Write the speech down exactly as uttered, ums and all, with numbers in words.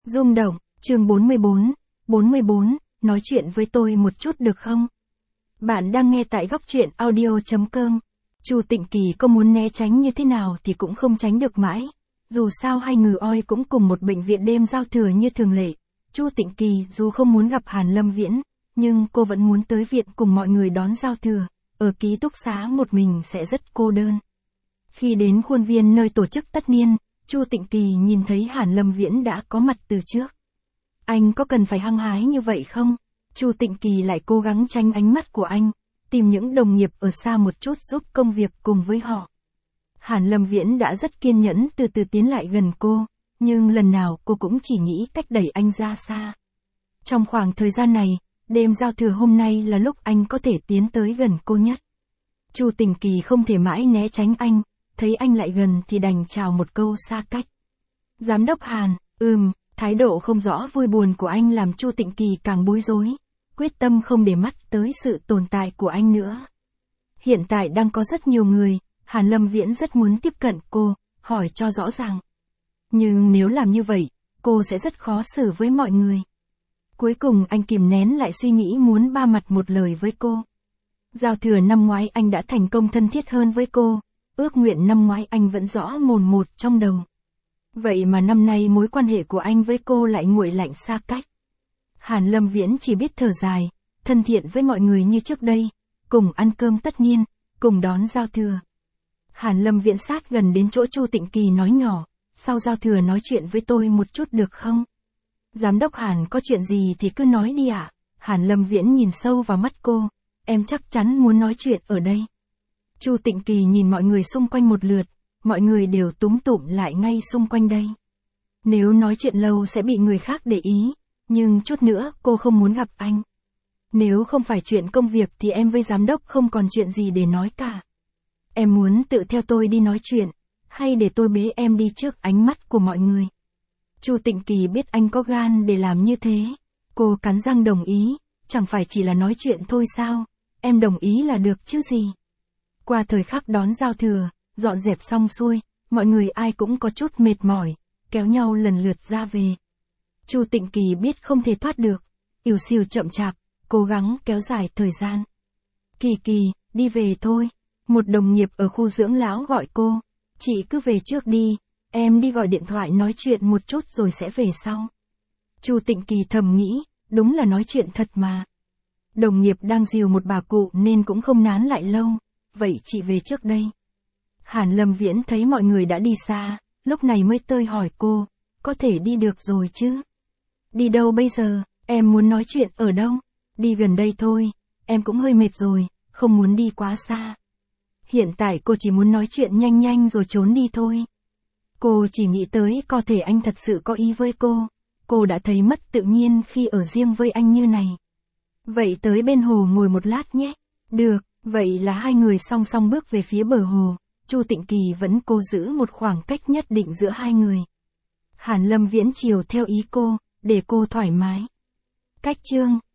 Rung động, chương bốn mươi bốn, bốn mươi bốn, nói chuyện với tôi một chút được không? Bạn đang nghe tại góc truyện audio chấm com. Chu Tịnh Kỳ có muốn né tránh như thế nào thì cũng không tránh được mãi. Dù sao hai người oi cũng cùng một bệnh viện đêm giao thừa như thường lệ. Chu Tịnh Kỳ dù không muốn gặp Hàn Lâm Viễn, nhưng cô vẫn muốn tới viện cùng mọi người đón giao thừa. Ở ký túc xá một mình sẽ rất cô đơn. Khi đến khuôn viên nơi tổ chức tất niên, Chu Tịnh Kỳ nhìn thấy Hàn Lâm Viễn đã có mặt từ trước. Anh có cần phải hăng hái như vậy không? Chu Tịnh Kỳ lại cố gắng tránh ánh mắt của anh, tìm những đồng nghiệp ở xa một chút giúp công việc cùng với họ. Hàn Lâm Viễn đã rất kiên nhẫn từ từ tiến lại gần cô, nhưng lần nào cô cũng chỉ nghĩ cách đẩy anh ra xa. Trong khoảng thời gian này, đêm giao thừa hôm nay là lúc anh có thể tiến tới gần cô nhất. Chu Tịnh Kỳ không thể mãi né tránh anh, thấy anh lại gần thì đành chào một câu xa cách. Giám đốc Hàn, ừm, thái độ không rõ vui buồn của anh làm Chu Tịnh Kỳ càng bối rối, quyết tâm không để mắt tới sự tồn tại của anh nữa. Hiện tại đang có rất nhiều người, Hàn Lâm Viễn rất muốn tiếp cận cô, hỏi cho rõ ràng. Nhưng nếu làm như vậy, cô sẽ rất khó xử với mọi người. Cuối cùng anh kìm nén lại suy nghĩ muốn ba mặt một lời với cô. Giao thừa năm ngoái anh đã thành công thân thiết hơn với cô, ước nguyện năm ngoái anh vẫn rõ mồn một trong đầu. Vậy mà năm nay mối quan hệ của anh với cô lại nguội lạnh xa cách. Hàn Lâm Viễn chỉ biết thở dài, thân thiện với mọi người như trước đây, cùng ăn cơm tất niên, cùng đón giao thừa. Hàn Lâm Viễn sát gần đến chỗ Chu Tịnh Kỳ nói nhỏ, sau giao thừa nói chuyện với tôi một chút được không? Giám đốc Hàn có chuyện gì thì cứ nói đi ạ. À? Hàn Lâm Viễn nhìn sâu vào mắt cô, em chắc chắn muốn nói chuyện ở đây. Chu Tịnh Kỳ nhìn mọi người xung quanh một lượt, mọi người đều túm tụm lại ngay xung quanh đây. Nếu nói chuyện lâu sẽ bị người khác để ý, nhưng chút nữa cô không muốn gặp anh. Nếu không phải chuyện công việc thì em với giám đốc không còn chuyện gì để nói cả. Em muốn tự theo tôi đi nói chuyện, hay để tôi bế em đi trước ánh mắt của mọi người. Chu Tịnh Kỳ biết anh có gan để làm như thế. Cô cắn răng đồng ý, chẳng phải chỉ là nói chuyện thôi sao, em đồng ý là được chứ gì. Qua thời khắc đón giao thừa, dọn dẹp xong xuôi, mọi người ai cũng có chút mệt mỏi, kéo nhau lần lượt ra về. Chu Tịnh Kỳ biết không thể thoát được, ỉu xìu chậm chạp, cố gắng kéo dài thời gian. Kỳ Kỳ, đi về thôi. Một đồng nghiệp ở khu dưỡng lão gọi cô, chị cứ về trước đi, em đi gọi điện thoại nói chuyện một chút rồi sẽ về sau. Chu Tịnh Kỳ thầm nghĩ, đúng là nói chuyện thật mà. Đồng nghiệp đang dìu một bà cụ nên cũng không nán lại lâu, vậy chị về trước đây. Hàn Lâm Viễn thấy mọi người đã đi xa, lúc này mới tơi hỏi cô, có thể đi được rồi chứ? Đi đâu bây giờ, em muốn nói chuyện ở đâu? Đi gần đây thôi, em cũng hơi mệt rồi, không muốn đi quá xa. Hiện tại cô chỉ muốn nói chuyện nhanh nhanh rồi trốn đi thôi. Cô chỉ nghĩ tới có thể anh thật sự có ý với cô, cô đã thấy mất tự nhiên khi ở riêng với anh như này. Vậy tới bên hồ ngồi một lát nhé. Được, vậy là hai người song song bước về phía bờ hồ. Chu Tịnh Kỳ vẫn cố giữ một khoảng cách nhất định giữa hai người. Hàn Lâm Viễn chiều theo ý cô, để cô thoải mái. Cách chương